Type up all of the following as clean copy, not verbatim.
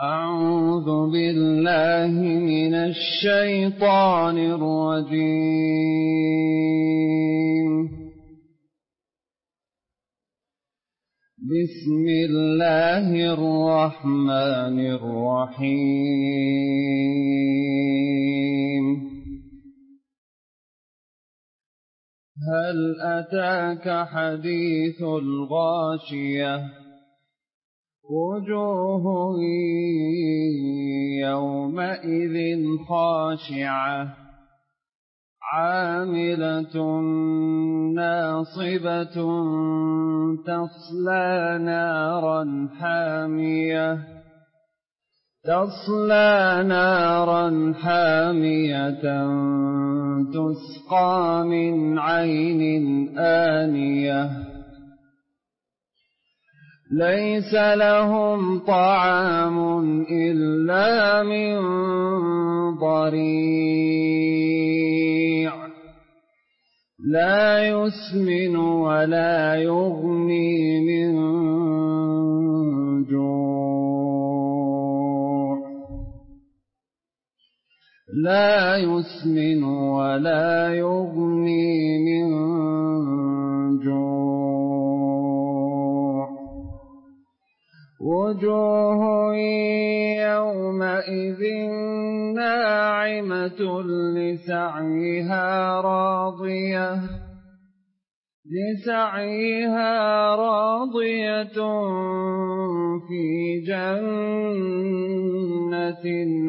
أعوذ بالله من الشيطان الرجيم. بسم الله الرحمن الرحيم. هل أتاك حديث الغاشية وجوه يومئذ خاشعة عاملة ناصبة تصلى نارا حامية تسقى من عين آنية ليس لهم طعام إلا من ضريع لا يسمن ولا يغني من جوع لا يسمن ولا يغني من جوع وجوه يومئذ ناعمة لسعيها راضية في جنة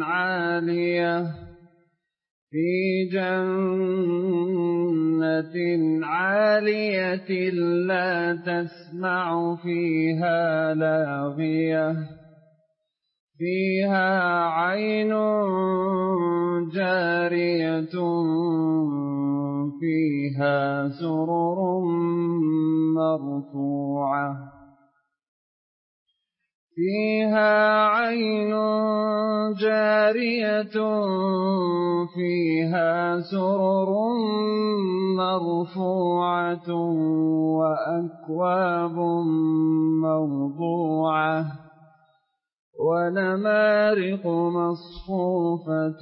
عالية لا تسمع فيها لاغية فيها عين جارية فيها سرر مرفوعة فيها عين جارية فيها سرر مرفوعة وأكواب موضوعة ونمارق مصفوفة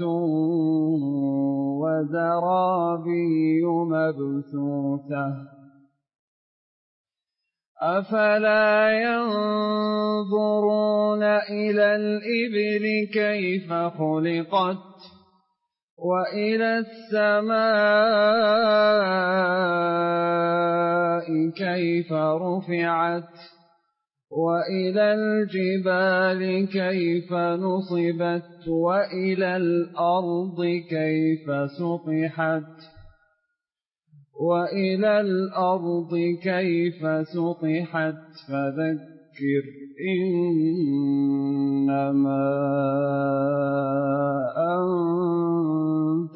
وزرابي مبثوثة أفلا ينظرون إلى الإبل كيف خلقت وإلى السماء كيف رفعت وإلى الجبال كيف نصبت وإلى الأرض كيف سطحت فذكر إنما أنت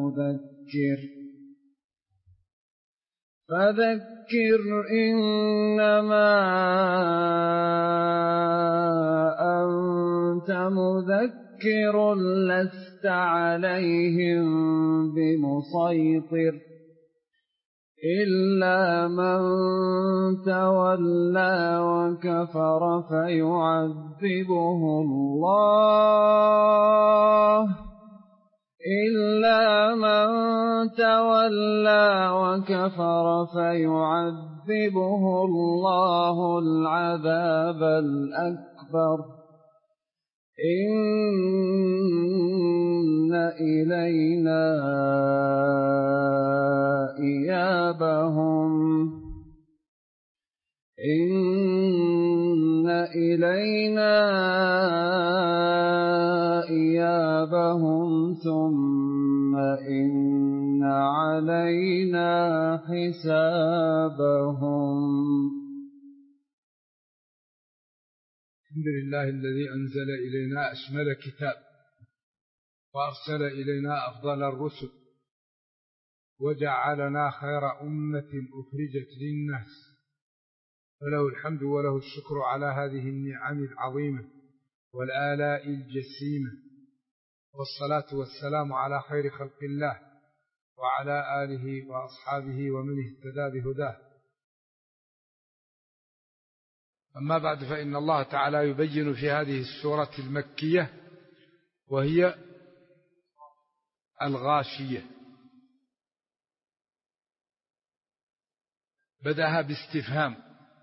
مذكر لست عليهم بمسيطر إلا من تولى وكفر فيعذبه الله العذاب الأكبر إن إلينا إيابهم ثم إن علينا حسابهم. الحمد لله الذي أنزل إلينا أشمل كتاب وأرسل إلينا أفضل الرسل وجعلنا خير أمة أخرجت للناس فله الحمد وله الشكر على هذه النعم العظيمة والآلاء الجسيمة والصلاة والسلام على خير خلق الله وعلى آله وأصحابه ومن اهتدى بهداه. أما بعد، فإن الله تعالى يبين في هذه السورة المكية وهي الغاشية، بدأها باستفهام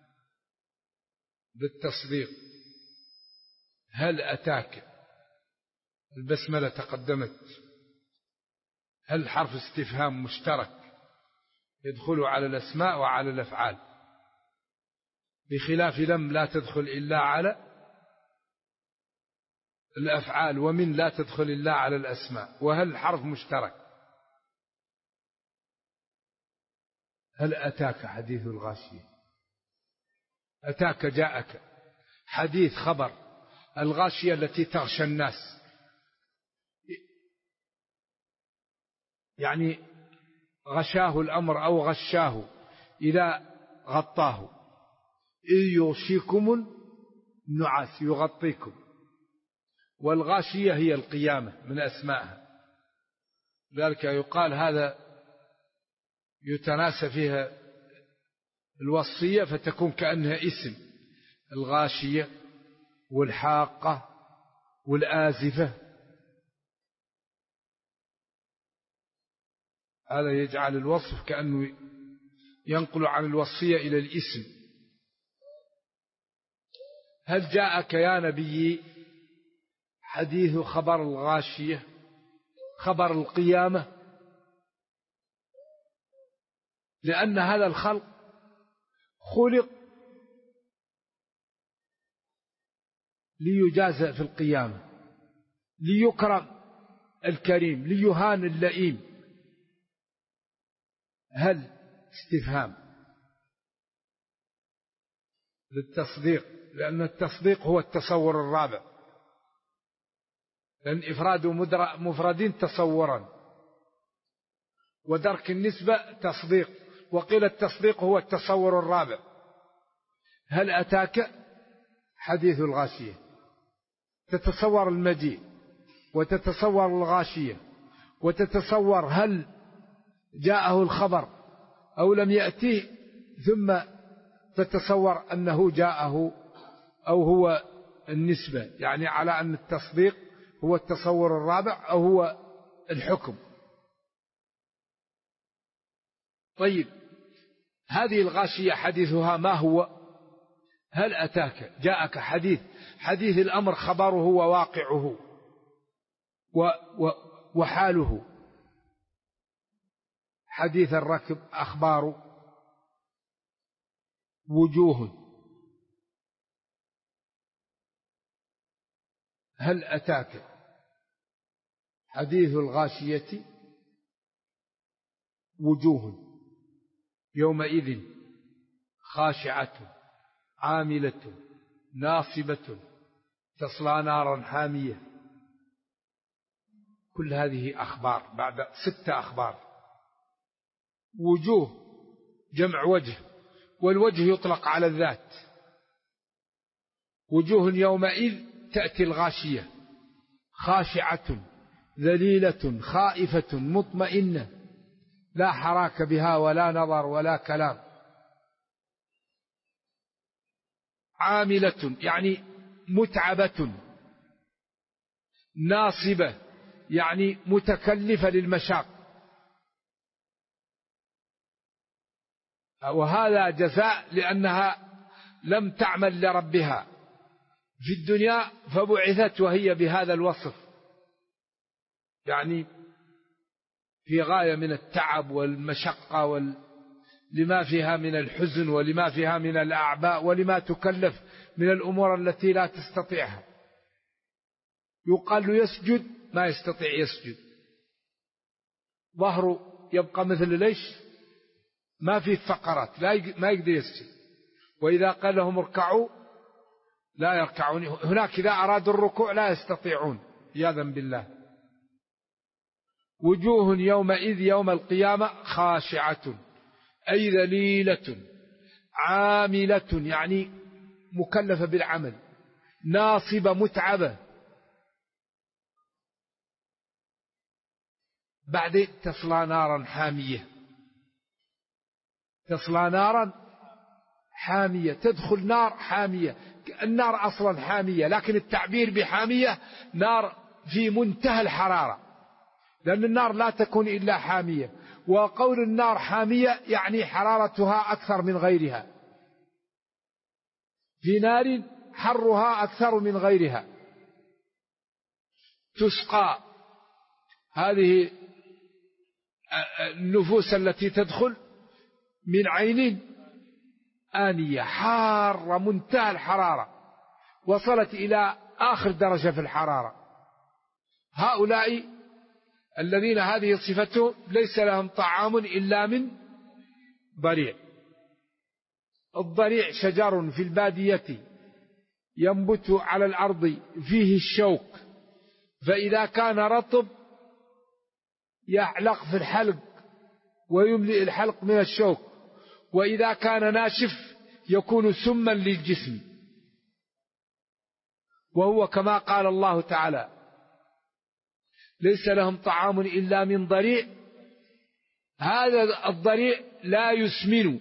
بالتصديق. هل أتاك؟ البسملة تقدمت. هل حرف استفهام مشترك يدخل على الأسماء وعلى الأفعال، بخلاف لم لا تدخل إلا على الأفعال، ومن لا تدخل إلا على الأسماء. وهل حرف مشترك. هل أتاك حديث الغاشية؟ أتاك جاءك، حديث خبر. الغاشية التي تغشى الناس، يعني غشاه الأمر أو غشاه إذا غطاه. إذ يغشيكم النعاس، يغطيكم. والغاشية هي القيامة من أسمائها، لذلك يقال هذا يتناسى فيها الوصية فتكون كأنها اسم. الغاشية والحاقة والآزفة، هذا يجعل الوصف كأنه ينقل عن الوصية إلى الاسم. هل جاءك يا نبي حديث خبر الغاشية، خبر القيامة؟ لأن هذا الخلق خلق ليجازى في القيامة، ليكرم الكريم، ليهان اللئيم. هل استفهام للتصديق، لأن التصديق هو التصور الرابع، لأن إفراد مفردين تصورا، ودرك النسبة تصديق، وقيل التصديق هو التصور الرابع. هل أتاك حديث الغاشية، تتصور المجيء، وتتصور الغاشية، وتتصور هل جاءه الخبر أو لم يأتيه، ثم تتصور أنه جاءه أو هو النسبة، يعني على أن التصديق هو التصور الرابع أو هو الحكم. طيب، هذه الغاشية حديثها ما هو؟ هل أتاك، جاءك حديث الأمر خبره وواقعه وحاله. حديث الركب أخبار وجوه. هل أتاك حديث الغاشية وجوه يومئذ خاشعة عاملة ناصبة تصلى نارا حامية. كل هذه أخبار بعد 6 أخبار. وجوه جمع وجه، والوجه يطلق على الذات. وجوه يومئذ تأتي الغاشية خاشعة ذليلة خائفة مطمئنة، لا حراك بها ولا نظر ولا كلام. عاملة يعني متعبة، ناصبة يعني متكلفة للمشاق. وهذا جزاء لأنها لم تعمل لربها في الدنيا فبعثت وهي بهذا الوصف، يعني في غاية من التعب والمشقة لما فيها من الحزن ولما فيها من الأعباء ولما تكلف من الأمور التي لا تستطيعها. يقال له يسجد ما يستطيع يسجد، ظهره يبقى مثل ليش ما في فقرات، ما يقدر يسجد. وإذا قال لهم اركعوا لا يركعون. هناك إذا أرادوا الركوع لا يستطيعون عياذا بالله. وجوه يومئذ يوم القيامة خاشعة أي ذليلة، عاملة يعني مكلفة بالعمل، ناصبة متعبة. بعد تصلى نارا حامية، تصلى نارا حامية، تدخل نار حامية. النار أصلا حامية، لكن التعبير بحامية نار في منتهى الحرارة، لأن النار لا تكون إلا حامية. وقول النار حامية يعني حرارتها أكثر من غيرها، في نار حرها أكثر من غيرها. تسقى هذه النفوس التي تدخل من عين آنية حارة منتهى الحرارة، وصلت إلى آخر درجة في الحرارة. هؤلاء الذين هذه صفتهم ليس لهم طعام إلا من ضريع. الضريع شجر في البادية ينبت على الأرض فيه الشوك، فإذا كان رطب يعلق في الحلق ويملئ الحلق من الشوك، وإذا كان ناشف يكون سما للجسم. وهو كما قال الله تعالى: ليس لهم طعام إلا من ضريع. هذا الضريع لا يسمن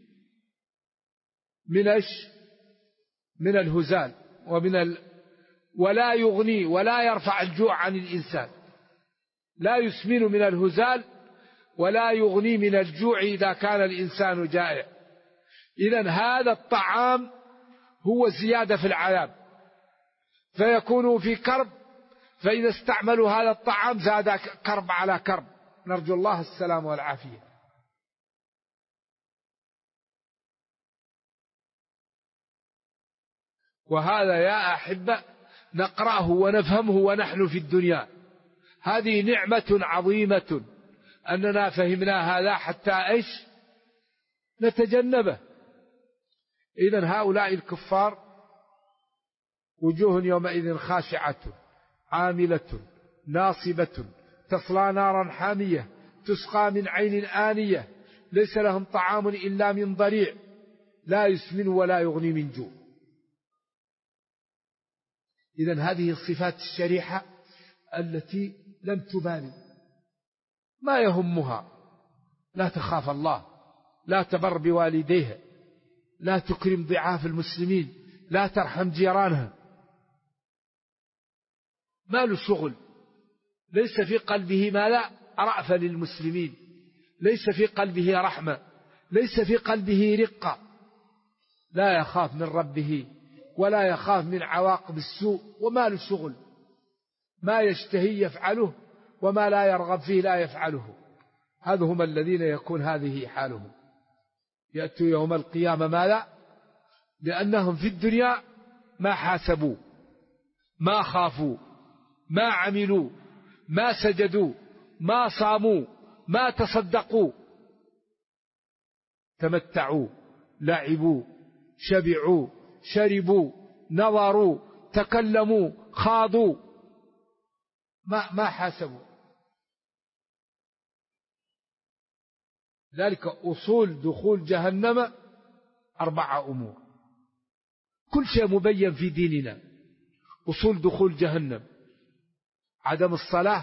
من الهزال ولا يغني ولا يرفع الجوع عن الإنسان. لا يسمن من الهزال ولا يغني من الجوع إذا كان الإنسان جائع. إذن هذا الطعام هو زيادة في العذاب، فيكونوا في كرب، فإذا استعملوا هذا الطعام زاد كرب على كرب، نرجو الله السلام والعافية. وهذا يا أحبة نقرأه ونفهمه ونحن في الدنيا. هذه نعمة عظيمة أننا فهمنا هذا حتى نتجنبه. إذن هؤلاء الكفار وجوه يومئذ خاشعة عاملة ناصبة تصلى نارا حامية تسقى من عين آنية ليس لهم طعام إلا من ضريع لا يسمن ولا يغني من جوع. إذن هذه الصفات الشريحة التي لم تبالي، ما يهمها، لا تخاف الله، لا تبر بوالديها، لا تكرم ضعاف المسلمين، لا ترحم جيرانها، ما له شغل، ليس في قلبه ما لا رأفة للمسلمين، ليس في قلبه رحمة، ليس في قلبه رقة، لا يخاف من ربه ولا يخاف من عواقب السوء، وما له شغل، ما يشتهي يفعله وما لا يرغب فيه لا يفعله. هذا هم الذين يكون هذه حالهم، يأتوا يوم القيامة ماذا؟ لأنهم في الدنيا ما حاسبوا، ما خافوا، ما عملوا، ما سجدوا، ما صاموا، ما تصدقوا، تمتعوا، لعبوا، شبعوا، شربوا، نظروا، تكلموا، خاضوا، ما حاسبوا. ذلك أصول دخول جهنم 4 أمور، كل شيء مبين في ديننا. أصول دخول جهنم: عدم الصلاة،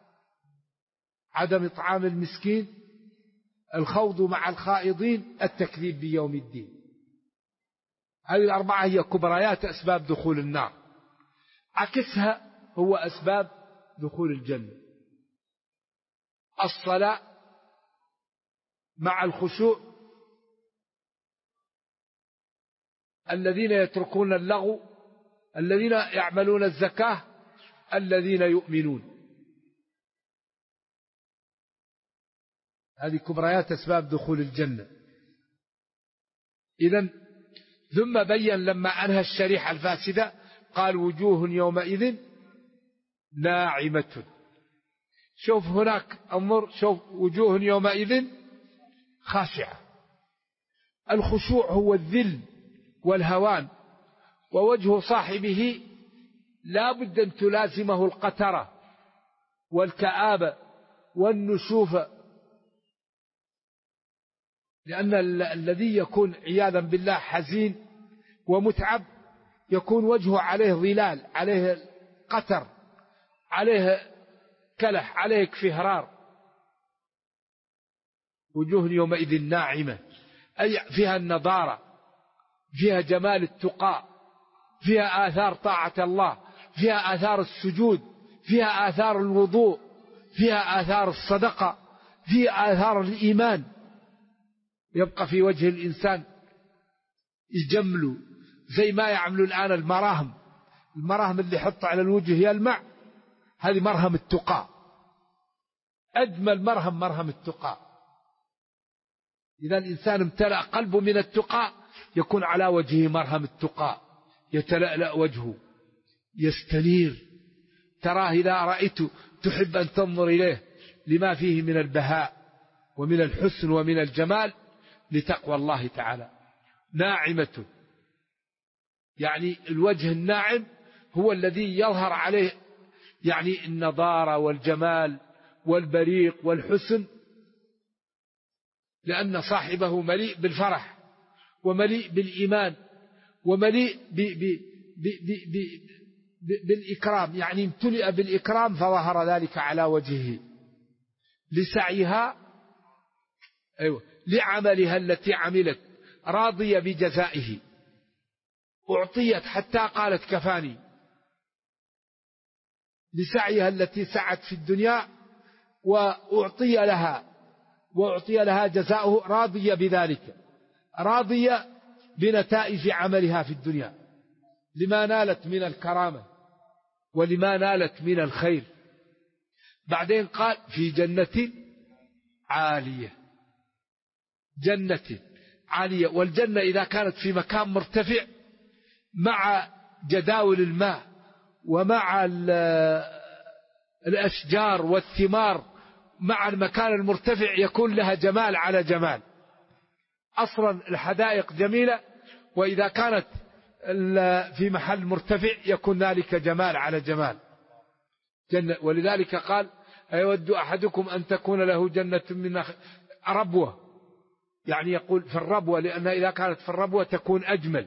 عدم إطعام المسكين، الخوض مع الخائضين، التكذيب بيوم الدين. هذه 4 هي كبريات أسباب دخول النار. عكسها هو أسباب دخول الجنة: الصلاة مع الخشوع، الذين يتركون اللغو، الذين يعملون الزكاة، الذين يؤمنون. هذه كبريات أسباب دخول الجنة. إذن ثم بين لما أنهى الشريحة الفاسدة قال: وجوه يومئذ ناعمة. شوف هناك انظر، شوف: وجوه يومئذ خاشعة. الخشوع هو الذل والهوان، ووجه صاحبه لا بد أن تلازمه القترة والكآبة والنشوف، لأن الذي يكون عياذا بالله حزين ومتعب يكون وجهه عليه ظلال، عليه قتر، عليه كلح، عليه كفهرار. وجوه يومئذ ناعمة أي فيها النضارة فيها جمال التقى، فيها آثار طاعة الله، فيها آثار السجود، فيها آثار الوضوء، فيها آثار الصدقة، فيها آثار الإيمان. يبقى في وجه الإنسان يجملوا زي ما يعملوا الآن المراهم اللي يحط على الوجه يلمع، هذه مرهم التقى، أجمل مرهم التقى. إذا الإنسان امتلأ قلبه من التقى يكون على وجهه مرهم التقى، يتلألأ وجهه، يستنير، تراه إذا رأيته تحب أن تنظر إليه لما فيه من البهاء ومن الحسن ومن الجمال لتقوى الله تعالى. ناعمة، يعني الوجه الناعم هو الذي يظهر عليه يعني النضارة والجمال والبريق والحسن، لأن صاحبه مليء بالفرح ومليء بالإيمان ومليء بالإكرام، يعني امتلئ بالإكرام فظهر ذلك على وجهه لسعيها لعملها التي عملت، راضية بجزائه، أعطيت حتى قالت كفاني، لسعيها التي سعت في الدنيا وأعطي لها جزاؤه، راضية بذلك، راضية بنتائج عملها في الدنيا لما نالت من الكرامة ولما نالت من الخير. بعدين قال في جنة عالية، جنة عالية. والجنة إذا كانت في مكان مرتفع مع جداول الماء ومع الأشجار والثمار مع المكان المرتفع يكون لها جمال على جمال. أصلا الحدائق جميلة، وإذا كانت في محل مرتفع يكون ذلك جمال على جمال. جنة، ولذلك قال أيود أحدكم أن تكون له جنة من ربوة، يعني يقول في الربوة، لأن إذا كانت في الربوة تكون أجمل.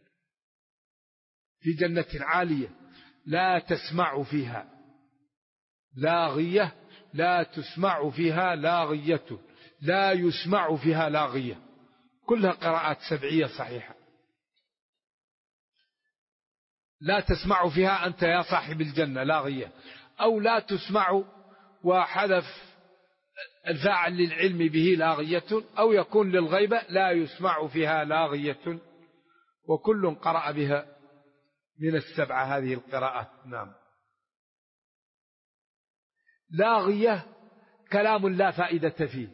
في جنة عالية لا تسمع فيها لاغية، لا تسمع فيها لاغية، لا يسمع فيها لاغية، كلها قراءات سبعية صحيحة. لا تسمع فيها أنت يا صاحب الجنة لاغية، أو لا تسمع وحذف الفاعل للعلم به لاغية، أو يكون للغيبة لا يسمع فيها لاغية، وكل قرأ بها من السبعة هذه القراءات. نعم. لاغية كلام لا فائدة فيه.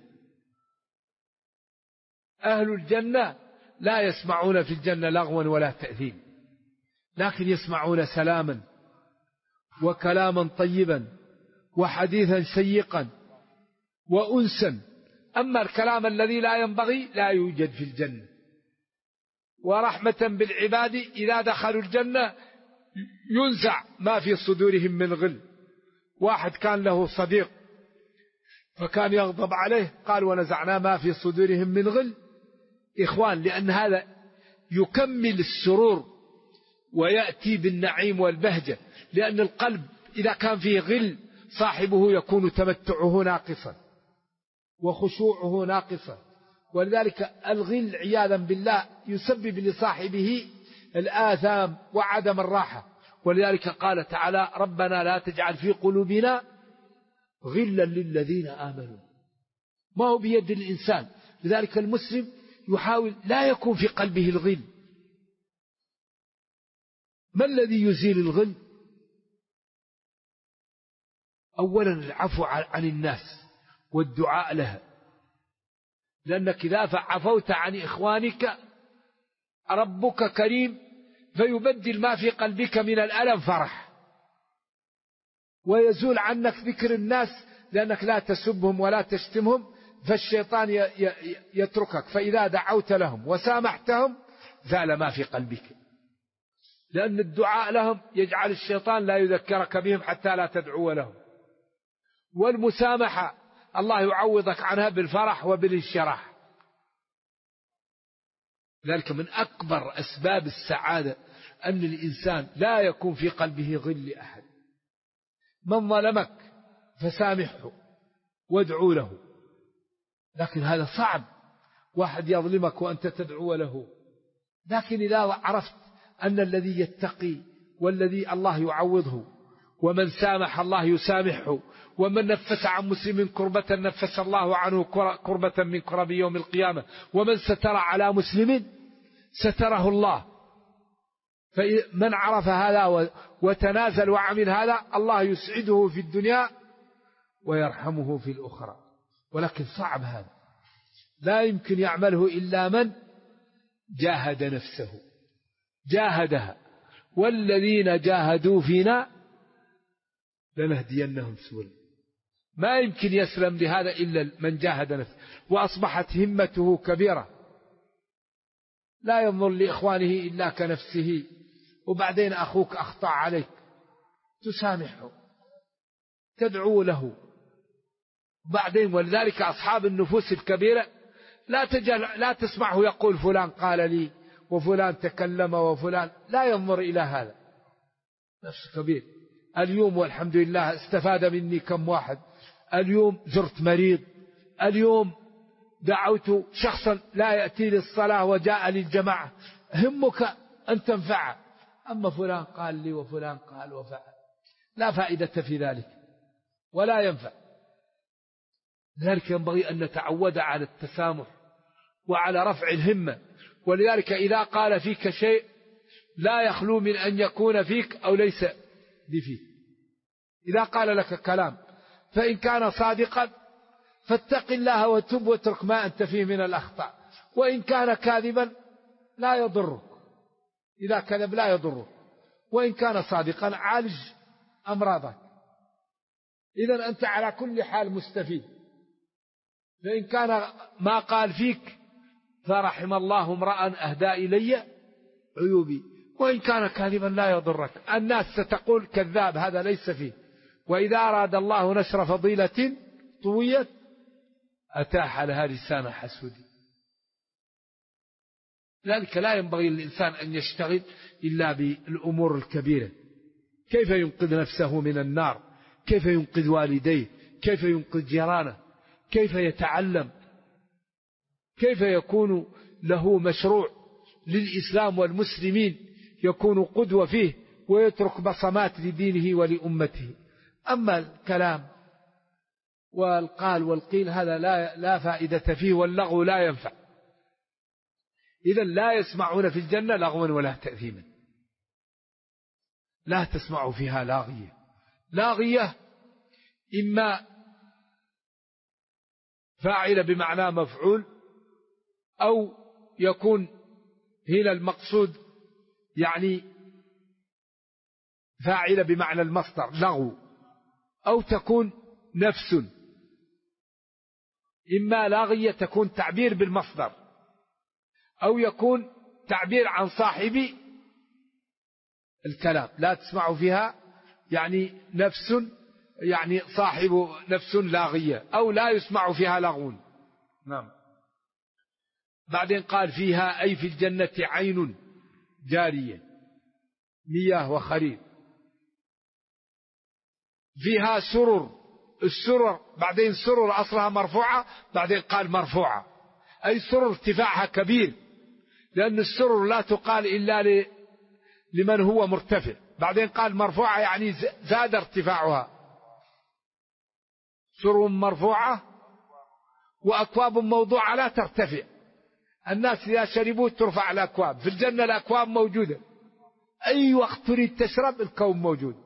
أهل الجنة لا يسمعون في الجنة لغوا ولا تأثيم، لكن يسمعون سلاما وكلاما طيبا وحديثا شيقا وأنسا. أما الكلام الذي لا ينبغي لا يوجد في الجنة. ورحمة بالعباد إذا دخلوا الجنة ينزع ما في صدورهم من غل. واحد كان له صديق فكان يغضب عليه، قال ونزعنا ما في صدورهم من غل إخوان، لأن هذا يكمل السرور ويأتي بالنعيم والبهجة. لأن القلب إذا كان فيه غل صاحبه يكون تمتعه ناقصا وخشوعه ناقصا، ولذلك الغل عياذا بالله يسبب لصاحبه الآثام وعدم الراحة. ولذلك قال تعالى ربنا لا تجعل في قلوبنا غلا للذين آمنوا. ما هو بيد الإنسان، لذلك المسلم يحاول لا يكون في قلبه الغل. ما الذي يزيل الغل؟ أولا العفو عن الناس والدعاء لها، لأنك إذا عفوت عن إخوانك ربك كريم فيبدل ما في قلبك من الألم فرح، ويزول عنك ذكر الناس لأنك لا تسبهم ولا تشتمهم، فالشيطان يتركك. فإذا دعوت لهم وسامحتهم زال ما في قلبك، لأن الدعاء لهم يجعل الشيطان لا يذكرك بهم حتى لا تدعو لهم. والمسامحة الله يعوضك عنها بالفرح وبالانشراح. ذلك من أكبر أسباب السعادة أن الإنسان لا يكون في قلبه غل لأحد. من ظلمك فسامحه وادعو له، لكن هذا صعب، واحد يظلمك وأنت تدعو له. لكن إذا عرفت أن الذي يتقي والذي الله يعوضه، ومن سامح الله يسامحه، ومن نفس عن مسلم كربة نفس الله عنه كربة من كرب يوم القيامة، ومن ستر على مسلم ستره الله. فمن عرف هذا وتنازل وعمل هذا، الله يسعده في الدنيا ويرحمه في الأخرى. ولكن صعب هذا، لا يمكن يعمله إلا من جاهد نفسه، جاهدها، والذين جاهدوا فينا لنهدينهم سبلنا. ما يمكن يسلم لهذا إلا من جاهد نفسه، وأصبحت همته كبيرة، لا ينظر لإخوانه إلا كنفسه. وبعدين أخوك أخطأ عليك تسامحه، تدعو له. بعدين ولذلك أصحاب النفوس الكبيرة لا تسمعه يقول فلان قال لي وفلان تكلم وفلان، لا ينظر إلى هذا. نفس كبير. اليوم والحمد لله استفاد مني كم واحد. اليوم زرت مريض، اليوم دعوت شخصا لا يأتي للصلاة وجاء للجماعة، همك أن تنفعه. أما فلان قال لي وفلان قال وفعل، لا فائدة في ذلك ولا ينفع. لذلك ينبغي أن نتعود على التسامح وعلى رفع الهمة. ولذلك إذا قال فيك شيء لا يخلو من أن يكون فيك أو ليس بفيك. إذا قال لك كلام فإن كان صادقا فاتق الله وتب واترك ما أنت فيه من الأخطاء، وإن كان كاذبا لا يضرك، إذا كذب لا يضرك، وإن كان صادقا عالج أمراضك. إذن أنت على كل حال مستفيد. فإن كان ما قال فيك فرحم الله امرأ أهدى إلي عيوبي، وإن كان كاذبا لا يضرك. الناس ستقول كذاب هذا ليس فيه، وإذا أراد الله نشر فضيلة طويت أتاح لها لسان حسود. لذلك لا ينبغي للإنسان أن يشتغل إلا بالأمور الكبيرة. كيف ينقذ نفسه من النار، كيف ينقذ والديه، كيف ينقذ جيرانه، كيف يتعلم، كيف يكون له مشروع للإسلام والمسلمين يكون قدوة فيه ويترك بصمات لدينه ولأمته. أما الكلام والقال والقيل هذا لا فائدة فيه، واللغو لا ينفع. إذن لا يسمعون في الجنة لغوا ولا تأثيما، لا تسمع فيها لاغية. لاغية إما فاعل بمعنى مفعول، أو يكون هنا المقصود يعني فاعل بمعنى المصدر لغو، أو تكون نفس. إما لاغية تكون تعبير بالمصدر، أو يكون تعبير عن صاحب الكلام. لا تسمع فيها يعني نفس، يعني صاحب نفس لاغية، أو لا يسمع فيها لغو. نعم. بعدين قال فيها أي في الجنة عين جارية، مياه وخرير. فيها سرر، السرر بعدين سرر أصلها مرفوعة، بعدين قال مرفوعة، أي سرر ارتفاعها كبير، لأن السرر لا تقال إلا لمن هو مرتفع. بعدين قال مرفوعة يعني زاد ارتفاعها. سرر مرفوعة وأكواب موضوعة لا ترتفع. الناس إذا شربوا ترفع الأكواب، في الجنة الأكواب موجودة، أي وقت تريد تشرب الكوب موجود.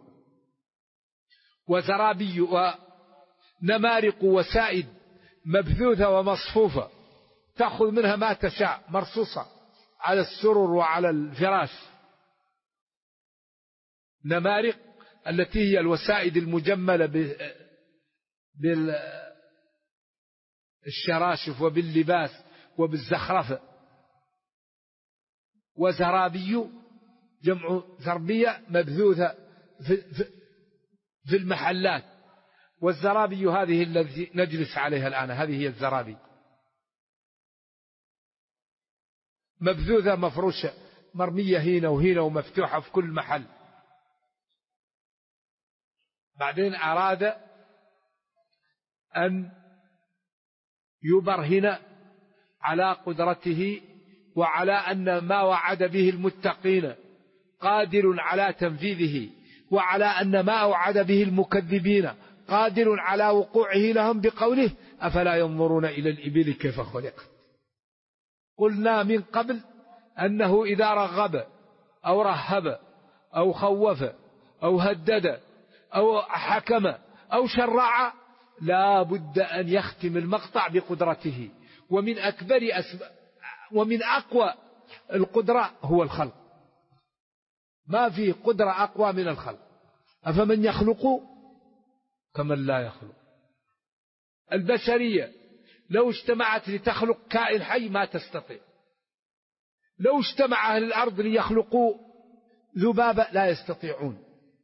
وزرابي ونمارق وسائد مبثوثة ومصفوفة، تأخذ منها ما تشاء، مرصوصة على السرر وعلى الفراش. نمارق التي هي الوسائد المجملة بالشراشف وباللباس وبالزخرفة. وزرابي جمع زربية مبثوثة في المحلات. والزرابي هذه التي نجلس عليها الآن، هذه هي الزرابي، مبثوثة مفروشة مرمية هنا وهنا ومفتوحة في كل محل. بعدين أراد أن يبرهن على قدرته وعلى أن ما وعد به المتقين قادر على تنفيذه، وعلى أن ما وعد به المكذبين قادر على وقوعه لهم بقوله أفلا ينظرون إلى الإبل كيف خلقت. قلنا من قبل أنه إذا رغب أو رهب أو خوف أو هدد أو حكم أو شرع لا بد أن يختم المقطع بقدرته، ومن أقوى القدرة هو الخلق، ما في قدرة أقوى من الخلق. أفمن يخلق كمن لا يخلق. البشرية لو اجتمعت لتخلق كائن حي ما تستطيع. لو اجتمع أهل الأرض ليخلقوا ذبابة لا يستطيعون،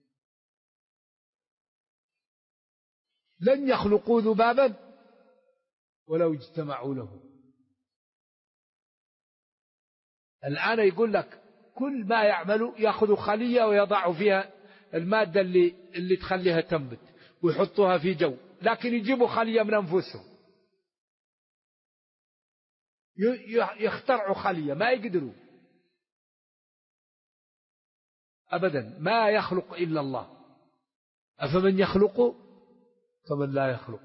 لن يخلقوا ذبابا ولو اجتمعوا له. الآن يقول لك كل ما يعمل يأخذ خلية ويضع فيها المادة اللي تخليها تنبت ويحطوها في جو، لكن يجيبوا خلية من أنفسهم، يخترعوا خلية ما يقدروا أبدا. ما يخلق إلا الله. أفمن يخلق كمن لا يخلق.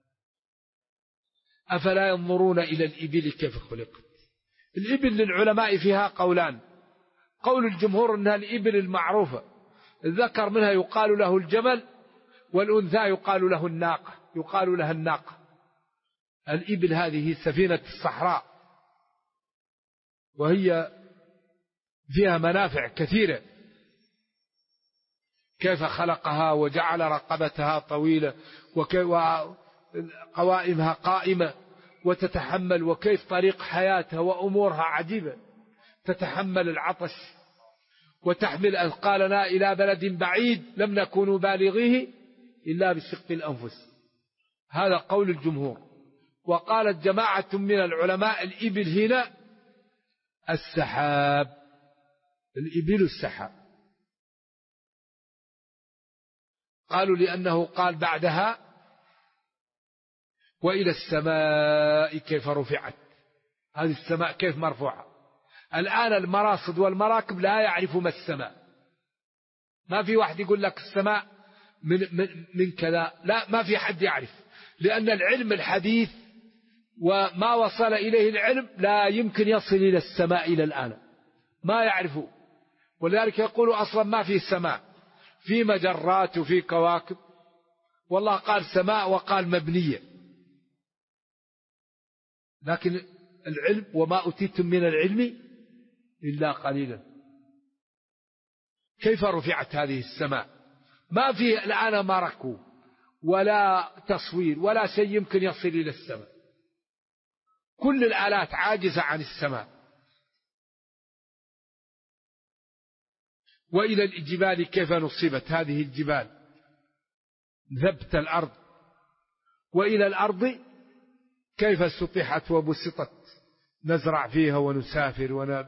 أفلا ينظرون إلى الإبل كيف خلقت. الإبل للعلماء فيها قولان. قول الجمهور أنها الإبل المعروفة، الذكر منها يقال له الجمل، والأنثى يقال لها الناقة. الإبل هذه سفينة الصحراء، وهي فيها منافع كثيرة، كيف خلقها وجعل رقبتها طويلة وقوائمها قائمة وتتحمل، وكيف طريق حياتها وأمورها عجيبة، تتحمل العطش وتحمل أثقالنا إلى بلد بعيد لم نكونوا بالغيه إلا بشق الأنفس. هذا قول الجمهور. وقالت جماعة من العلماء الإبل هنا السحاب، الإبل السحاب. قالوا لأنه قال بعدها وإلى السماء كيف رفعت. هذه السماء كيف مرفوعة. الآن المراصد والمراكب لا يعرفوا ما السماء. ما في واحد يقول لك السماء من كذا، لا، ما في حد يعرف، لأن العلم الحديث وما وصل إليه العلم لا يمكن يصل إلى السماء إلى الآن، ما يعرفوا. ولذلك يقولوا أصلا ما في سماء، في مجرات وفي كواكب، والله قال سماء وقال مبنية. لكن العلم وما أوتيتم من العلم إلا قليلا. كيف رفعت هذه السماء؟ ما فيه الآن مركو ولا تصوير ولا شيء يمكن يصل إلى السماء. كل الآلات عاجزة عن السماء. وإلى الجبال كيف نصبت هذه الجبال، ذبت الأرض. وإلى الأرض كيف سطحت وبسطت، نزرع فيها ونسافر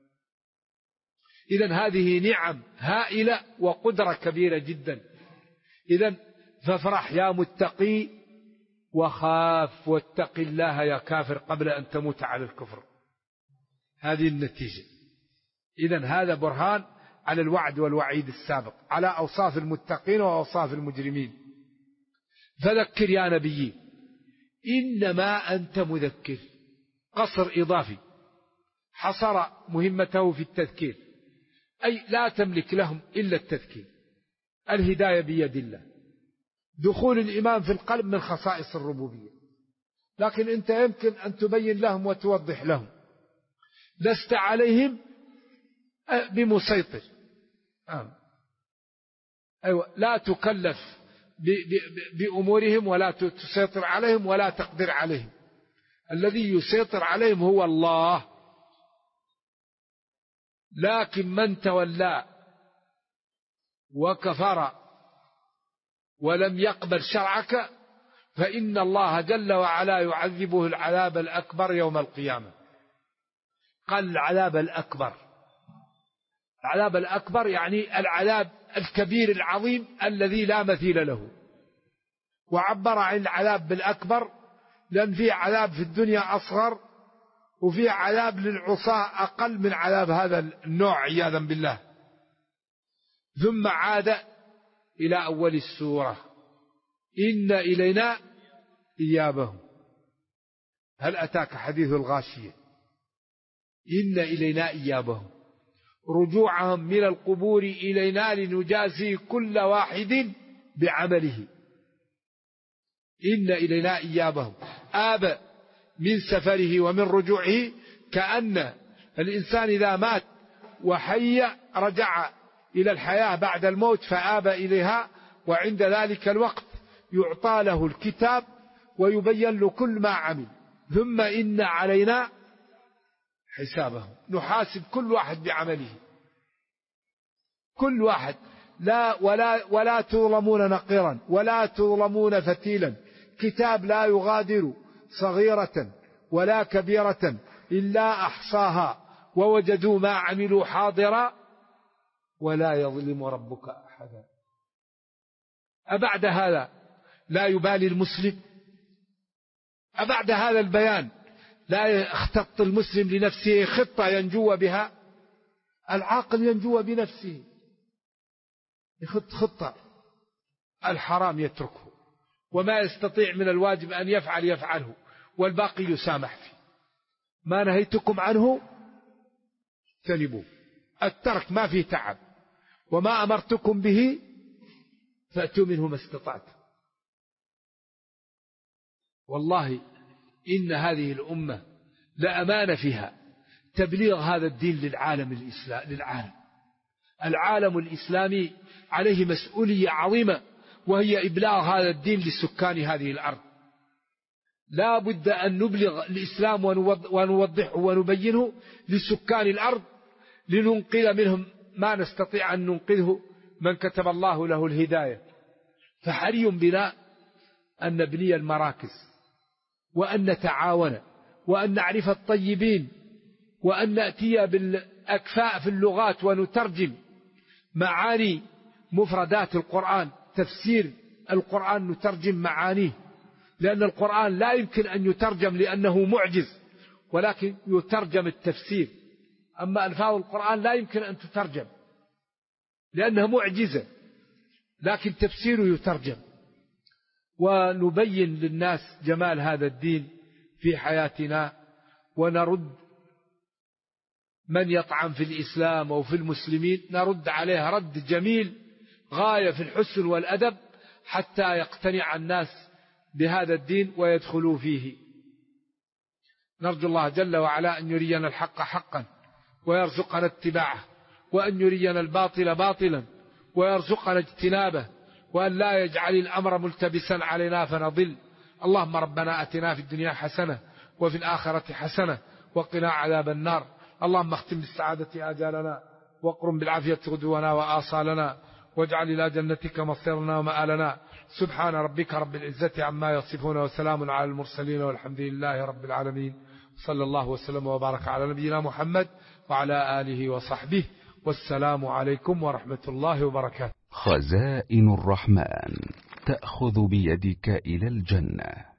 إذن هذه نعم هائلة وقدرة كبيرة جدا. إذن فافرح يا متقي وخاف واتق الله يا كافر قبل أن تموت على الكفر. هذه النتيجة. إذن هذا برهان على الوعد والوعيد السابق، على أوصاف المتقين وأوصاف المجرمين. فذكر يا نبي إنما أنت مذكر، قصر إضافي حصر مهمته في التذكير، أي لا تملك لهم إلا التذكير. الهداية بيد الله، دخول الإيمان في القلب من خصائص الربوبية، لكن أنت يمكن أن تبين لهم وتوضح لهم. لست عليهم بمسيطر. أيوة، لا تكلف بأمورهم ولا تسيطر عليهم ولا تقدر عليهم. الذي يسيطر عليهم هو الله. لكن من تولى وكفر ولم يقبل شرعك فإن الله جل وعلا يعذبه العذاب الأكبر يوم القيامة. قال العذاب الأكبر، العذاب الأكبر يعني العذاب الكبير العظيم الذي لا مثيل له. وعبر عن العذاب بالأكبر لأن فيه عذاب في الدنيا أصغر وفي عذاب للعصاة أقل من عذاب هذا النوع عياذا بالله. ثم عاد إلى أول السورة: إن إلينا إيابهم. هل أتاك حديث الغاشية؟ إن إلينا إيابهم، رجوعهم من القبور إلينا لنجازي كل واحد بعمله. إن إلينا إيابهم، آب من سفره ومن رجوعه، كأن الإنسان إذا مات وحي رجع إلى الحياة بعد الموت فآب إليها، وعند ذلك الوقت يعطى له الكتاب ويبين له كل ما عمل. ثم إن علينا حسابهم، نحاسب كل واحد بعمله، كل واحد، ولا تظلمون نقيرا ولا تظلمون فتيلا. كتاب لا يغادر صغيرة ولا كبيرة إلا أحصاها ووجدوا ما عملوا حاضرا ولا يظلم ربك أحدا. أبعد هذا لا يبالي المسلم؟ أبعد هذا البيان لا يختط المسلم لنفسه خطة ينجو بها؟ العاقل ينجو بنفسه، يخط خطة. الحرام يتركه، وما يستطيع من الواجب أن يفعله، والباقي يسامح فيه. ما نهيتكم عنه اجتنبوه. الترك ما فيه تعب، وما أمرتكم به فأتوا منه ما استطعتم. والله إن هذه الأمة لأمانة فيها تبليغ هذا الدين للعالم العالم الإسلامي عليه مسؤولية عظيمة، وهي إبلاغ هذا الدين لسكان هذه الأرض. لا بد أن نبلغ الإسلام ونوضحه ونبينه لسكان الأرض، لننقذ منهم ما نستطيع أن ننقذه من كتب الله له الهداية. فحري بنا أن نبني المراكز، وأن نتعاون، وأن نعرف الطيبين، وأن نأتي بالأكفاء في اللغات ونترجم معاني مفردات القرآن، تفسير القرآن نترجم معانيه، لأن القرآن لا يمكن أن يترجم لأنه معجز، ولكن يترجم التفسير. أما ألفاظ القرآن لا يمكن أن تترجم لأنها معجزة، لكن تفسيره يترجم. ونبين للناس جمال هذا الدين في حياتنا، ونرد من يطعن في الإسلام أو في المسلمين، نرد عليه رد جميل غاية في الحسن والأدب، حتى يقتنع الناس بهذا الدين ويدخلوا فيه. نرجو الله جل وعلا أن يرينا الحق حقا ويرزقنا اتباعه، وأن يرينا الباطل باطلا ويرزقنا اجتنابه، وأن لا يجعل الأمر ملتبسا علينا فنضل. اللهم ربنا أتنا في الدنيا حسنة وفي الآخرة حسنة وقنا عذاب النار. اللهم اختم بالسعادة آجالنا، واقرم بالعافية غدونا وآصالنا، واجعل إلى جنتك مصيرنا ومآلنا. سبحان ربك رب العزة عما يصفون، وسلام على المرسلين، والحمد لله رب العالمين. صلى الله وسلم وبارك على نبينا محمد وعلى آله وصحبه، والسلام عليكم ورحمة الله وبركاته. خزائن الرحمن تأخذ بيدك إلى الجنة.